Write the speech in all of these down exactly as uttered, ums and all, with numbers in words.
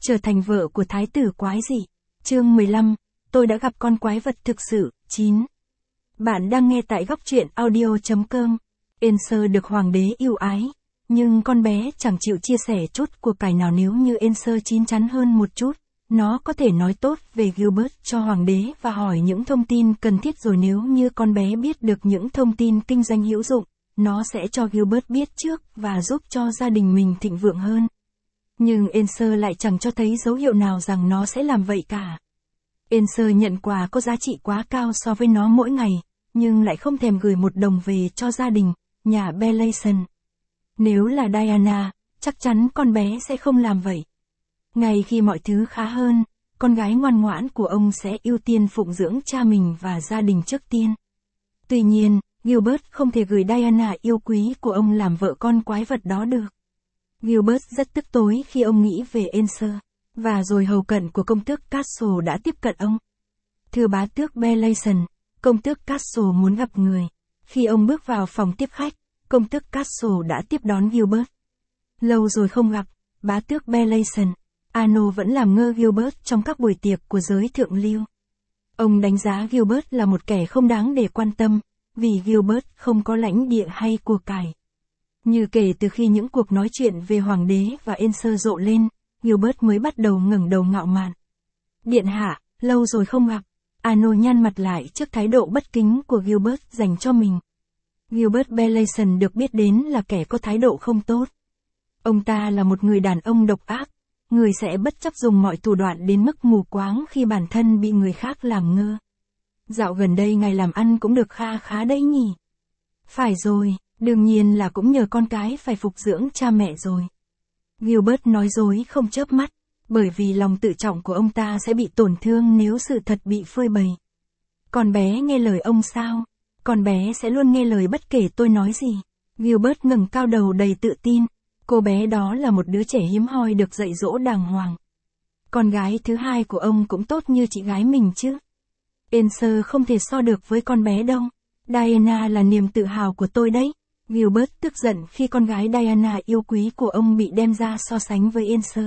trở thành vợ của thái tử quái dị. Chương mười lăm, tôi đã gặp con quái vật thực sự. chín. Bạn đang nghe tại góc truyện audio chấm com. Ensor được hoàng đế yêu ái, nhưng con bé chẳng chịu chia sẻ chút của cải nào. Nếu như Ensor chín chắn hơn một chút, nó có thể nói tốt về Gilbert cho hoàng đế và hỏi những thông tin cần thiết, rồi nếu như con bé biết được những thông tin kinh doanh hữu dụng, nó sẽ cho Gilbert biết trước và giúp cho gia đình mình thịnh vượng hơn. Nhưng Ensor lại chẳng cho thấy dấu hiệu nào rằng nó sẽ làm vậy cả. Ensor nhận quà có giá trị quá cao so với nó mỗi ngày, nhưng lại không thèm gửi một đồng về cho gia đình, nhà Bellation. Nếu là Diana, chắc chắn con bé sẽ không làm vậy. Ngay khi mọi thứ khá hơn, con gái ngoan ngoãn của ông sẽ ưu tiên phụng dưỡng cha mình và gia đình trước tiên. Tuy nhiên, Gilbert không thể gửi Diana yêu quý của ông làm vợ con quái vật đó được. Gilbert rất tức tối khi ông nghĩ về Ensor, và rồi hầu cận của công tước Castle đã tiếp cận ông. Thưa bá tước Bellation, công tước Castle muốn gặp người. Khi ông bước vào phòng tiếp khách, công tước Castle đã tiếp đón Gilbert. Lâu rồi không gặp, bá tước Bellation. Arno vẫn làm ngơ Gilbert trong các buổi tiệc của giới thượng lưu. Ông đánh giá Gilbert là một kẻ không đáng để quan tâm, vì Gilbert không có lãnh địa hay của cải. Như kể từ khi những cuộc nói chuyện về hoàng đế và Ensor rộ lên, Gilbert mới bắt đầu ngẩng đầu ngạo mạn. Điện hạ, lâu rồi không gặp. Arno nhăn mặt lại trước thái độ bất kính của Gilbert dành cho mình. Gilbert Bellation được biết đến là kẻ có thái độ không tốt. Ông ta là một người đàn ông độc ác, người sẽ bất chấp dùng mọi thủ đoạn đến mức mù quáng khi bản thân bị người khác làm ngơ. Dạo gần đây ngài làm ăn cũng được kha khá đấy nhỉ? Phải rồi, đương nhiên là cũng nhờ con cái phải phục dưỡng cha mẹ rồi. Gilbert nói dối không chớp mắt, bởi vì lòng tự trọng của ông ta sẽ bị tổn thương nếu sự thật bị phơi bày. Con bé nghe lời ông sao? Con bé sẽ luôn nghe lời bất kể tôi nói gì. Gilbert ngẩng cao đầu đầy tự tin. Cô bé đó là một đứa trẻ hiếm hoi được dạy dỗ đàng hoàng. Con gái thứ hai của ông cũng tốt như chị gái mình chứ. Ensor không thể so được với con bé đâu. Diana là niềm tự hào của tôi đấy. Gilbert tức giận khi con gái Diana yêu quý của ông bị đem ra so sánh với Ensor.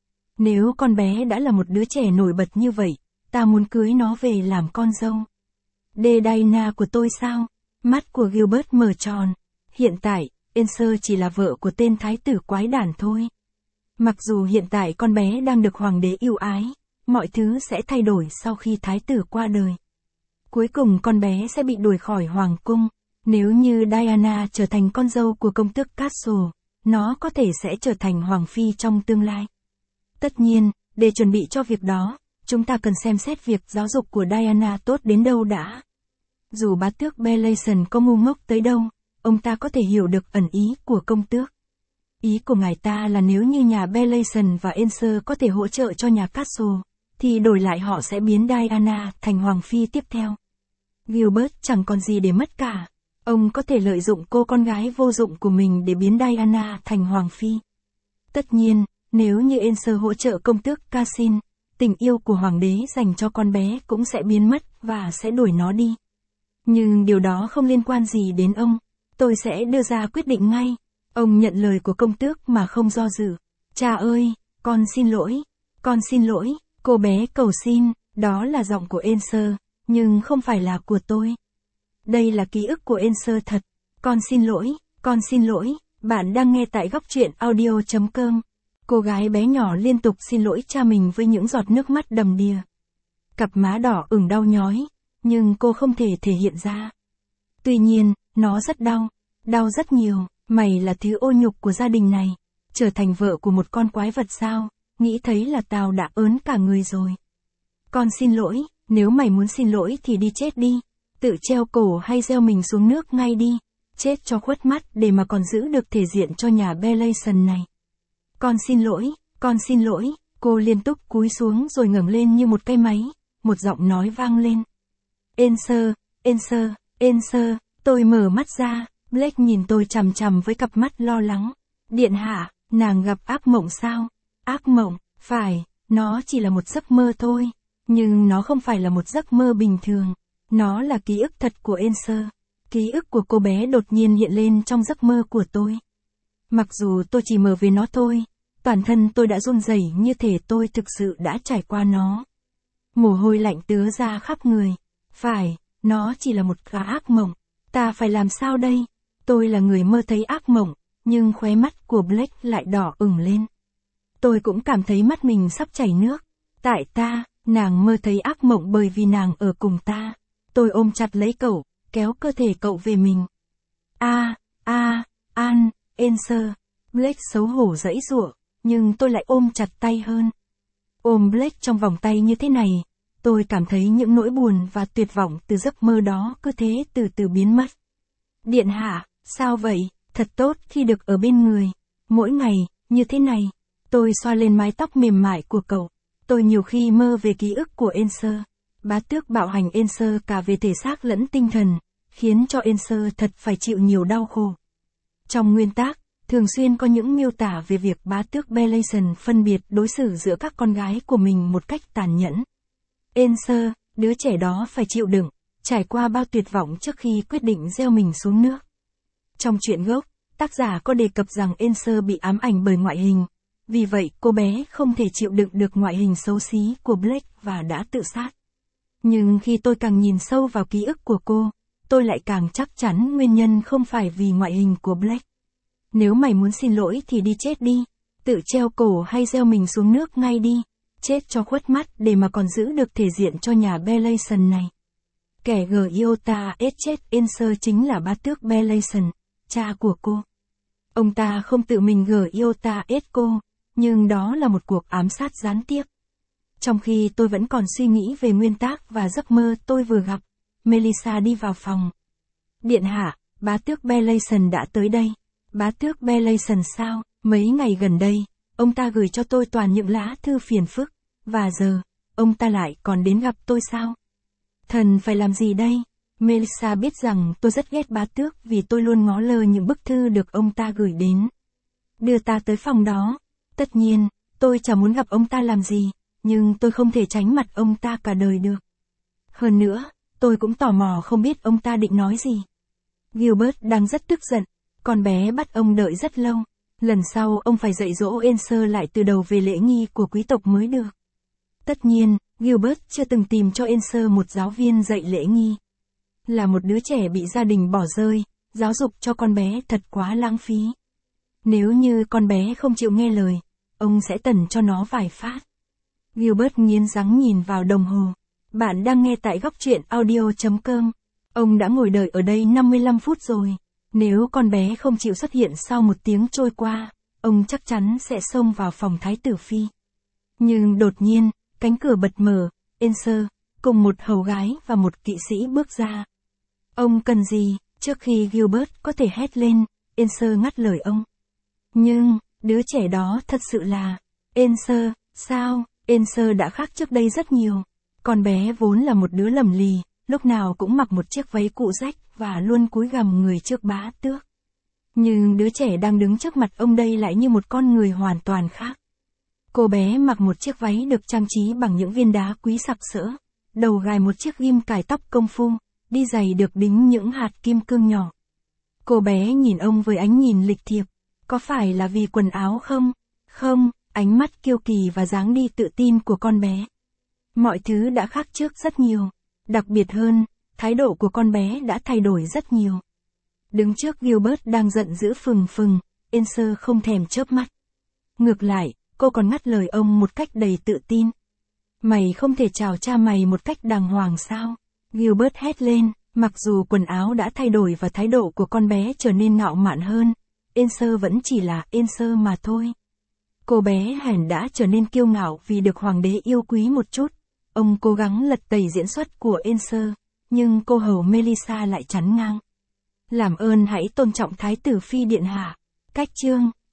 Nếu con bé đã là một đứa trẻ nổi bật như vậy, ta muốn cưới nó về làm con dâu. Đê Diana của tôi sao? Mắt của Gilbert mở tròn. Hiện tại, Ensor chỉ là vợ của tên thái tử quái đản thôi. Mặc dù hiện tại con bé đang được hoàng đế yêu ái, mọi thứ sẽ thay đổi sau khi thái tử qua đời. Cuối cùng con bé sẽ bị đuổi khỏi hoàng cung. Nếu như Diana trở thành con dâu của công tước Castle, nó có thể sẽ trở thành hoàng phi trong tương lai. Tất nhiên, để chuẩn bị cho việc đó, chúng ta cần xem xét việc giáo dục của Diana tốt đến đâu đã. Dù bá tước Bellation có ngu ngốc tới đâu, ông ta có thể hiểu được ẩn ý của công tước. Ý của ngài ta là nếu như nhà Bellation và Ensor có thể hỗ trợ cho nhà Castle, thì đổi lại họ sẽ biến Diana thành hoàng phi tiếp theo. Gilbert chẳng còn gì để mất cả. Ông có thể lợi dụng cô con gái vô dụng của mình để biến Diana thành hoàng phi. Tất nhiên, nếu như Ensor hỗ trợ công tước Cassin, tình yêu của hoàng đế dành cho con bé cũng sẽ biến mất và sẽ đuổi nó đi. Nhưng điều đó không liên quan gì đến ông. Tôi sẽ đưa ra quyết định ngay. Ông nhận lời của công tước mà không do dự. Cha ơi, con xin lỗi, con xin lỗi, cô bé cầu xin, đó là giọng của Ensor, nhưng không phải là của tôi. Đây là ký ức của Ensor thật. Con xin lỗi, con xin lỗi, bạn đang nghe tại góc truyện audio chấm com. Cô gái bé nhỏ liên tục xin lỗi cha mình với những giọt nước mắt đầm đìa. Cặp má đỏ ửng đau nhói, nhưng cô không thể thể hiện ra. Tuy nhiên, nó rất đau, đau rất nhiều. Mày là thứ ô nhục của gia đình này, trở thành vợ của một con quái vật sao? Nghĩ thấy là tao đã ớn cả người rồi. Con xin lỗi, nếu mày muốn xin lỗi thì đi chết đi. Tự treo cổ hay gieo mình xuống nước ngay đi. Chết cho khuất mắt để mà còn giữ được thể diện cho nhà Bellation này. Con xin lỗi, con xin lỗi. Cô liên tục cúi xuống rồi ngẩng lên như một cây máy. Một giọng nói vang lên. Ensor, Ensor, Ensor. Tôi mở mắt ra. Blake nhìn tôi chằm chằm với cặp mắt lo lắng. Điện hạ, nàng gặp ác mộng sao? Ác mộng, phải, nó chỉ là một giấc mơ thôi. Nhưng nó không phải là một giấc mơ bình thường. Nó là ký ức thật của Ensor. Ký ức của cô bé đột nhiên hiện lên trong giấc mơ của tôi. Mặc dù tôi chỉ mơ về nó thôi, Toàn thân tôi đã run rẩy như thể tôi thực sự đã trải qua nó. Mồ hôi lạnh tứa ra khắp người. Phải, nó chỉ là một gã ác mộng. Ta phải làm sao đây? Tôi là người mơ thấy ác mộng, nhưng khóe mắt của Blake lại đỏ ửng lên. Tôi cũng cảm thấy mắt mình sắp chảy nước. Tại ta, nàng mơ thấy ác mộng bởi vì nàng ở cùng ta. Tôi ôm chặt lấy cậu, kéo cơ thể cậu về mình. A, a, An, Enser. Blake xấu hổ giãy giụa, nhưng tôi lại ôm chặt tay hơn. Ôm Blake trong vòng tay như thế này, tôi cảm thấy những nỗi buồn và tuyệt vọng từ giấc mơ đó cứ thế từ từ biến mất. Điện hạ, sao vậy? Thật tốt khi được ở bên người. Mỗi ngày, như thế này. Tôi xoa lên mái tóc mềm mại của cậu. Tôi nhiều khi mơ về ký ức của Enser. Bá tước bạo hành Enser cả về thể xác lẫn tinh thần, khiến cho Enser thật phải chịu nhiều đau khổ. Trong nguyên tác, thường xuyên có những miêu tả về việc bá tước Belason phân biệt đối xử giữa các con gái của mình một cách tàn nhẫn. Enser, đứa trẻ đó phải chịu đựng, trải qua bao tuyệt vọng trước khi quyết định gieo mình xuống nước. Trong truyện gốc, tác giả có đề cập rằng Enser bị ám ảnh bởi ngoại hình. Vì vậy cô bé không thể chịu đựng được ngoại hình xấu xí của Blake và đã tự sát. Nhưng khi tôi càng nhìn sâu vào ký ức của cô, tôi lại càng chắc chắn nguyên nhân không phải vì ngoại hình của Blake. Nếu mày muốn xin lỗi thì đi chết đi, tự treo cổ hay gieo mình xuống nước ngay đi, chết cho khuất mắt để mà còn giữ được thể diện cho nhà Belason này. Kẻ Giota S chết Enser chính là bá tước Belason, cha của cô. Ông ta không tự mình Giota S cô, nhưng đó là một cuộc ám sát gián tiếp. Trong khi tôi vẫn còn suy nghĩ về nguyên tác và giấc mơ tôi vừa gặp, Melissa đi vào phòng. Điện hạ, bá tước Belason đã tới đây. Bá tước Belason sao? Mấy ngày gần đây, ông ta gửi cho tôi toàn những lá thư phiền phức, và giờ, ông ta lại còn đến gặp tôi sao? Thần phải làm gì đây? Melissa biết rằng tôi rất ghét bá tước vì tôi luôn ngó lơ những bức thư được ông ta gửi đến. Đưa ta tới phòng đó. Tất nhiên, tôi chẳng muốn gặp ông ta làm gì, nhưng tôi không thể tránh mặt ông ta cả đời được. Hơn nữa, tôi cũng tò mò không biết ông ta định nói gì. Gilbert đang rất tức giận, con bé bắt ông đợi rất lâu. Lần sau ông phải dạy dỗ Enser lại từ đầu về lễ nghi của quý tộc mới được. Tất nhiên, Gilbert chưa từng tìm cho Enser một giáo viên dạy lễ nghi. Là một đứa trẻ bị gia đình bỏ rơi, giáo dục cho con bé thật quá lãng phí. Nếu như con bé không chịu nghe lời, ông sẽ tẩn cho nó vài phát. Gilbert nghiến răng nhìn vào đồng hồ. Bạn đang nghe tại góc truyện audio chấm com. Ông đã ngồi đợi ở đây năm mươi lăm phút rồi. Nếu con bé không chịu xuất hiện sau một tiếng trôi qua, ông chắc chắn sẽ xông vào phòng thái tử phi. Nhưng đột nhiên, cánh cửa bật mở, Enser, cùng một hầu gái và một kỵ sĩ bước ra. Ông cần gì? Trước khi Gilbert có thể hét lên, Enser ngắt lời ông. Nhưng, đứa trẻ đó thật sự là... Enser, sao? Enser đã khác trước đây rất nhiều. Con bé vốn là một đứa lầm lì, lúc nào cũng mặc một chiếc váy cũ rách và luôn cúi gằm người trước bá tước. Nhưng đứa trẻ đang đứng trước mặt ông đây lại như một con người hoàn toàn khác. Cô bé mặc một chiếc váy được trang trí bằng những viên đá quý sặc sỡ, đầu gài một chiếc ghim cài tóc công phu, đi giày được đính những hạt kim cương nhỏ. Cô bé nhìn ông với ánh nhìn lịch thiệp. Có phải là vì quần áo không? Không, ánh mắt kiêu kỳ và dáng đi tự tin của con bé. Mọi thứ đã khác trước rất nhiều. Đặc biệt hơn, thái độ của con bé đã thay đổi rất nhiều. Đứng trước Gilbert đang giận dữ phừng phừng, Enser không thèm chớp mắt. Ngược lại, cô còn ngắt lời ông một cách đầy tự tin. Mày không thể chào cha mày một cách đàng hoàng sao? Gilbert hét lên, mặc dù quần áo đã thay đổi và thái độ của con bé trở nên ngạo mạn hơn, Enser vẫn chỉ là Enser mà thôi. Cô bé hèn đã trở nên kiêu ngạo vì được hoàng đế yêu quý một chút. Ông cố gắng lật tẩy diễn xuất của Enser, nhưng cô hầu Melissa lại chắn ngang. Làm ơn hãy tôn trọng thái tử phi điện hạ. Cách chương